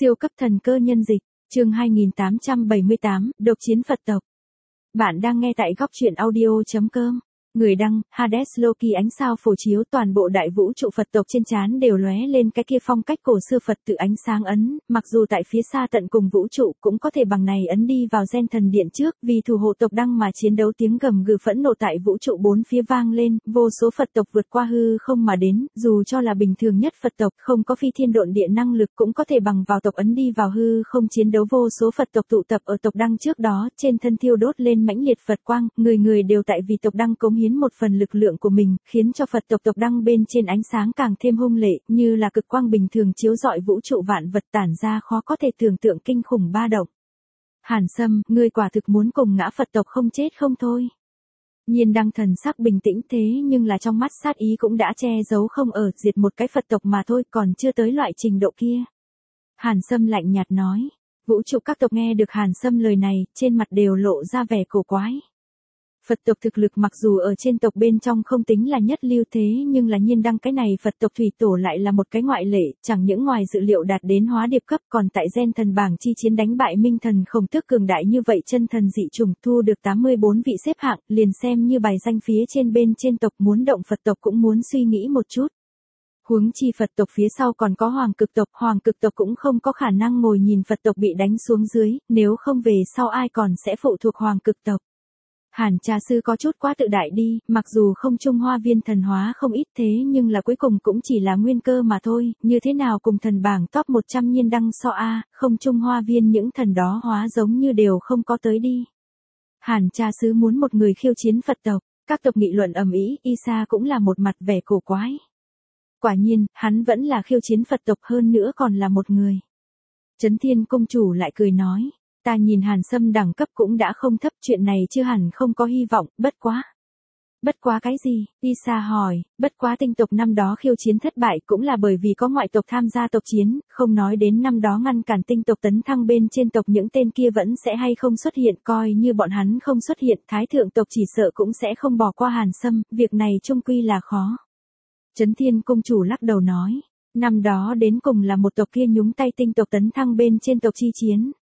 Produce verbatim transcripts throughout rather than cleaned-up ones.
Siêu cấp thần cơ nhân dịch, chương hai nghìn tám trăm bảy mươi tám, độc chiến Phật tộc. Bạn đang nghe tại góc truyện audio chấm com. Người đăng, Hades Loki ánh sao phổ chiếu toàn bộ đại vũ trụ Phật tộc trên trán đều lóe lên cái kia phong cách cổ xưa Phật tự ánh sáng ấn, mặc dù tại phía xa tận cùng vũ trụ cũng có thể bằng này ấn đi vào gen thần điện trước, vì thủ hộ tộc đăng mà chiến đấu tiếng gầm gừ phẫn nộ tại vũ trụ bốn phía vang lên, vô số Phật tộc vượt qua hư không mà đến, dù cho là bình thường nhất Phật tộc không có phi thiên độn địa năng lực cũng có thể bằng vào tộc ấn đi vào hư không chiến đấu. Vô số Phật tộc tụ tập ở tộc đăng trước đó, trên thân thiêu đốt lên mãnh liệt Phật quang, người người đều tại vì tộc đăng cống hiến một phần lực lượng của mình, khiến cho Phật tộc tộc đăng bên trên ánh sáng càng thêm hung lệ, như là cực quang bình thường chiếu rọi vũ trụ vạn vật tản ra khó có thể tưởng tượng kinh khủng ba động. Hàn Sâm, ngươi quả thực muốn cùng ngã Phật tộc không chết không thôi. Nhiên đăng thần sắc bình tĩnh thế nhưng là trong mắt sát ý cũng đã che giấu không ở, diệt một cái Phật tộc mà thôi, còn chưa tới loại trình độ kia. Hàn Sâm lạnh nhạt nói. Vũ trụ các tộc nghe được Hàn Sâm lời này, trên mặt đều lộ ra vẻ cổ quái. Phật tộc thực lực mặc dù ở trên tộc bên trong không tính là nhất lưu thế nhưng là nhiên đăng cái này Phật tộc thủy tổ lại là một cái ngoại lệ, chẳng những ngoài dự liệu đạt đến hóa điệp cấp còn tại gen thần bảng chi chiến đánh bại minh thần Khổng Tước cường đại như vậy chân thần dị trùng, thu được tám mươi bốn vị xếp hạng, liền xem như bài danh phía trên bên trên tộc muốn động Phật tộc cũng muốn suy nghĩ một chút. Huống chi Phật tộc phía sau còn có hoàng cực tộc, hoàng cực tộc cũng không có khả năng ngồi nhìn Phật tộc bị đánh xuống dưới, nếu không về sau ai còn sẽ phụ thuộc hoàng cực tộc. Hàn trà sư có chút quá tự đại đi, mặc dù không Trung Hoa viên thần hóa không ít thế nhưng là cuối cùng cũng chỉ là nguyên cơ mà thôi, như thế nào cùng thần bảng top một trăm nhiên đăng so a, không Trung Hoa viên những thần đó hóa giống như đều không có tới đi. Hàn trà sư muốn một người khiêu chiến Phật tộc, các tộc nghị luận ầm ĩ, Isa cũng là một mặt vẻ cổ quái. Quả nhiên, hắn vẫn là khiêu chiến Phật tộc hơn nữa còn là một người. Chấn Thiên Cung chủ lại cười nói. Ta nhìn Hàn Sâm đẳng cấp cũng đã không thấp, chuyện này chưa hẳn không có hy vọng, bất quá. Bất quá cái gì? Isa hỏi, bất quá tinh tộc năm đó khiêu chiến thất bại cũng là bởi vì có ngoại tộc tham gia tộc chiến, không nói đến năm đó ngăn cản tinh tộc tấn thăng bên trên tộc những tên kia vẫn sẽ hay không xuất hiện, coi như bọn hắn không xuất hiện, thái thượng tộc chỉ sợ cũng sẽ không bỏ qua Hàn Sâm, việc này chung quy là khó. Chấn Thiên Cung chủ lắc đầu nói, năm đó đến cùng là một tộc kia nhúng tay tinh tộc tấn thăng bên trên tộc chi chiến.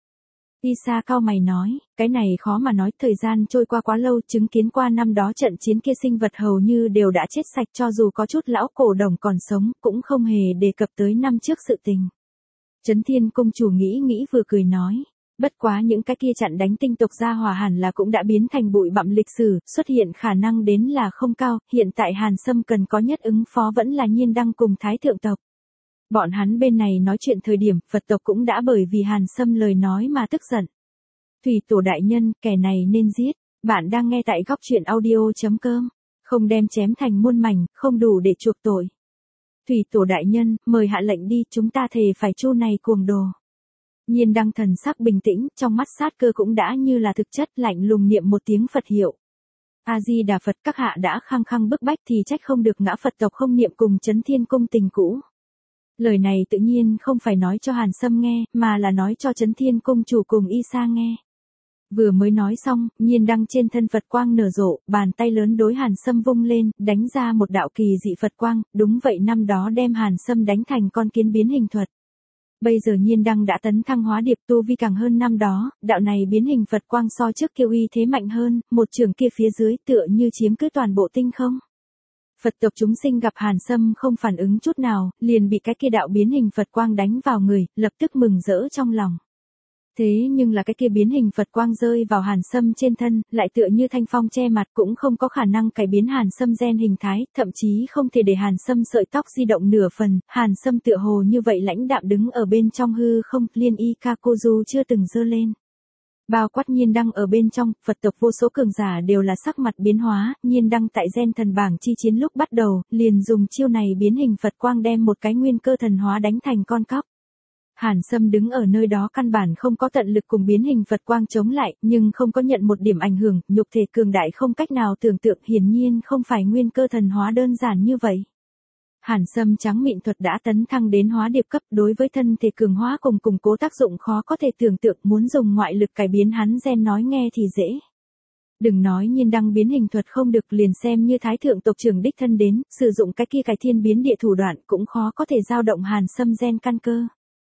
Isa cao mày nói, cái này khó mà nói, thời gian trôi qua quá lâu, chứng kiến qua năm đó trận chiến kia sinh vật hầu như đều đã chết sạch, cho dù có chút lão cổ đồng còn sống, cũng không hề đề cập tới năm trước sự tình. Chấn Thiên Cung chủ nghĩ nghĩ vừa cười nói, bất quá những cái kia chặn đánh tinh tộc gia hỏa hẳn là cũng đã biến thành bụi bặm lịch sử, xuất hiện khả năng đến là không cao, hiện tại Hàn Sâm cần có nhất ứng phó vẫn là nhiên đăng cùng thái thượng tộc. Bọn hắn bên này nói chuyện thời điểm, Phật tộc cũng đã bởi vì Hàn Sâm lời nói mà tức giận. Thủy tổ đại nhân, kẻ này nên giết. Bạn đang nghe tại góc truyện audio chấm com. Không đem chém thành muôn mảnh, không đủ để chuộc tội. Thủy tổ đại nhân, mời hạ lệnh đi, chúng ta thề phải chu này cuồng đồ. Nhiên đăng thần sắc bình tĩnh, trong mắt sát cơ cũng đã như là thực chất, lạnh lùng niệm một tiếng Phật hiệu. A-di-đà Phật, các hạ đã khăng khăng bức bách thì trách không được ngã Phật tộc không niệm cùng Chấn Thiên Cung tình cũ. Lời này tự nhiên không phải nói cho Hàn Sâm nghe, mà là nói cho Chấn Thiên Cung chủ cùng Isa nghe. Vừa mới nói xong, nhiên đăng trên thân Phật quang nở rộ, bàn tay lớn đối Hàn Sâm vung lên, đánh ra một đạo kỳ dị Phật quang, đúng vậy năm đó đem Hàn Sâm đánh thành con kiến biến hình thuật. Bây giờ nhiên đăng đã tấn thăng hóa điệp tu vi càng hơn năm đó, đạo này biến hình Phật quang so trước kia uy thế mạnh hơn, một trường kia phía dưới tựa như chiếm cứ toàn bộ tinh không. Phật tộc chúng sinh gặp Hàn Sâm không phản ứng chút nào, liền bị cái kia đạo biến hình Phật quang đánh vào người, lập tức mừng rỡ trong lòng. Thế nhưng là cái kia biến hình Phật quang rơi vào Hàn Sâm trên thân, lại tựa như thanh phong che mặt cũng không có khả năng cải biến Hàn Sâm gen hình thái, thậm chí không thể để Hàn Sâm sợi tóc di động nửa phần, Hàn Sâm tựa hồ như vậy lãnh đạm đứng ở bên trong hư không, liên y Kakozu chưa từng dơ lên. Bao quát nhiên đăng ở bên trong, Phật tộc vô số cường giả đều là sắc mặt biến hóa, nhiên đăng tại gen thần bảng chi chiến lúc bắt đầu, liền dùng chiêu này biến hình Phật quang đem một cái nguyên cơ thần hóa đánh thành con cóc. Hàn Sâm đứng ở nơi đó căn bản không có tận lực cùng biến hình Phật quang chống lại, nhưng không có nhận một điểm ảnh hưởng, nhục thể cường đại không cách nào tưởng tượng, hiển nhiên không phải nguyên cơ thần hóa đơn giản như vậy. Hàn Sâm trắng mịn thuật đã tấn thăng đến hóa điệp cấp, đối với thân thể cường hóa cùng củng cố tác dụng khó có thể tưởng tượng, muốn dùng ngoại lực cải biến hắn gen nói nghe thì dễ. Đừng nói nhiên đăng biến hình thuật không được, liền xem như thái thượng tộc trưởng đích thân đến, sử dụng cái kia cải thiên biến địa thủ đoạn cũng khó có thể dao động Hàn Sâm gen căn cơ.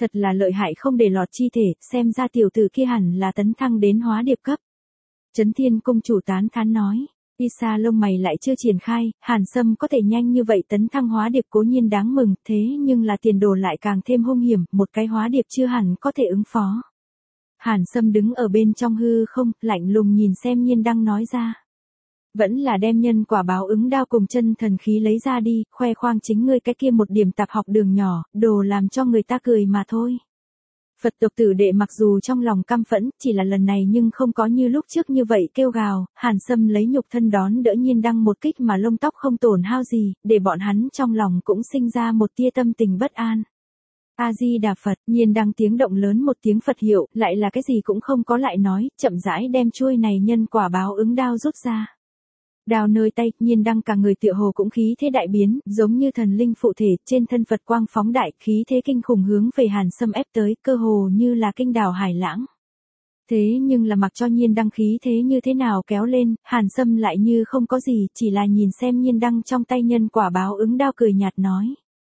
Thật là lợi hại không để lọt chi thể, xem ra tiểu tử kia hẳn là tấn thăng đến hóa điệp cấp. Chấn Thiên Cung chủ tán thán nói. Isa lông mày lại chưa triển khai, Hàn Sâm có thể nhanh như vậy tấn thăng hóa điệp cố nhiên đáng mừng, thế nhưng là tiền đồ lại càng thêm hung hiểm, một cái hóa điệp chưa hẳn có thể ứng phó. Hàn Sâm đứng ở bên trong hư không, lạnh lùng nhìn xem Nhiên Đăng nói ra. Vẫn là đem nhân quả báo ứng đao cùng chân thần khí lấy ra đi, khoe khoang chính ngươi cái kia một điểm tạp học đường nhỏ, đồ làm cho người ta cười mà thôi. Phật tộc tử đệ mặc dù trong lòng căm phẫn, chỉ là lần này nhưng không có như lúc trước như vậy kêu gào, Hàn Sâm lấy nhục thân đón đỡ Nhiên Đăng một kích mà lông tóc không tổn hao gì, để bọn hắn trong lòng cũng sinh ra một tia tâm tình bất an. A-di-đà Phật, Nhiên Đăng tiếng động lớn một tiếng Phật hiệu, lại là cái gì cũng không có lại nói, chậm rãi đem chuôi này nhân quả báo ứng đao rút ra. Đao nơi tay, Nhiên Đăng cả người tựa hồ cũng khí thế đại biến, giống như thần linh phụ thể, trên thân Phật quang phóng đại, khí thế kinh khủng hướng về Hàn Sâm ép tới, cơ hồ như là kinh đảo hải lãng. Thế nhưng là mặc cho Nhiên Đăng khí thế như thế nào kéo lên, Hàn Sâm lại như không có gì, chỉ là nhìn xem Nhiên Đăng trong tay nhân quả báo ứng đao cười nhạt nói.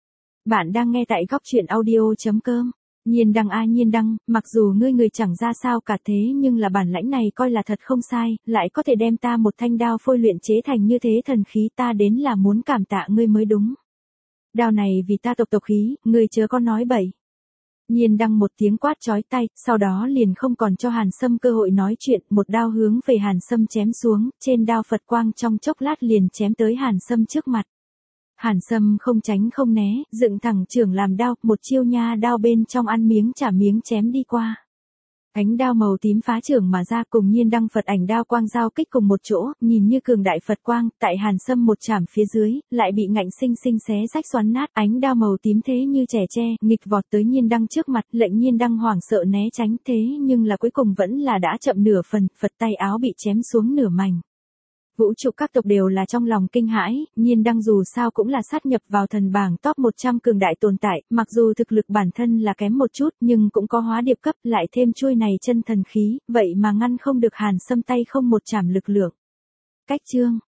Bạn đang nghe tại góc truyện audio chấm com. Nhiên Đăng a Nhiên Đăng, mặc dù ngươi người chẳng ra sao cả thế nhưng là bản lãnh này coi là thật không sai, lại có thể đem ta một thanh đao phôi luyện chế thành như thế thần khí, ta đến là muốn cảm tạ ngươi mới đúng. Đao này vì ta tộc tộc khí, ngươi chớ có nói bậy. Nhiên Đăng một tiếng quát chói tai, sau đó liền không còn cho Hàn Sâm cơ hội nói chuyện, một đao hướng về Hàn Sâm chém xuống, trên đao Phật quang trong chốc lát liền chém tới Hàn Sâm trước mặt. Hàn Sâm không tránh không né, dựng thẳng chưởng làm đao, một chiêu nha đao bên trong ăn miếng trả miếng chém đi qua. Ánh đao màu tím phá chưởng mà ra cùng Nhiên Đăng Phật ảnh đao quang giao kích cùng một chỗ, nhìn như cường đại Phật quang, tại Hàn Sâm một chảm phía dưới, lại bị ngạnh sinh sinh xé rách xoắn nát, ánh đao màu tím thế như trẻ tre, nghịch vọt tới Nhiên Đăng trước mặt, lệnh Nhiên Đăng hoảng sợ né tránh, thế nhưng là cuối cùng vẫn là đã chậm nửa phần, Phật tay áo bị chém xuống nửa mảnh. Vũ trụ các tộc đều là trong lòng kinh hãi, Nhiên Đăng dù sao cũng là sát nhập vào thần bảng top một trăm cường đại tồn tại, mặc dù thực lực bản thân là kém một chút nhưng cũng có hóa điệp cấp, lại thêm chuôi này chân thần khí, vậy mà ngăn không được Hàn Sâm tay không một chảm lực lượng. Cách chương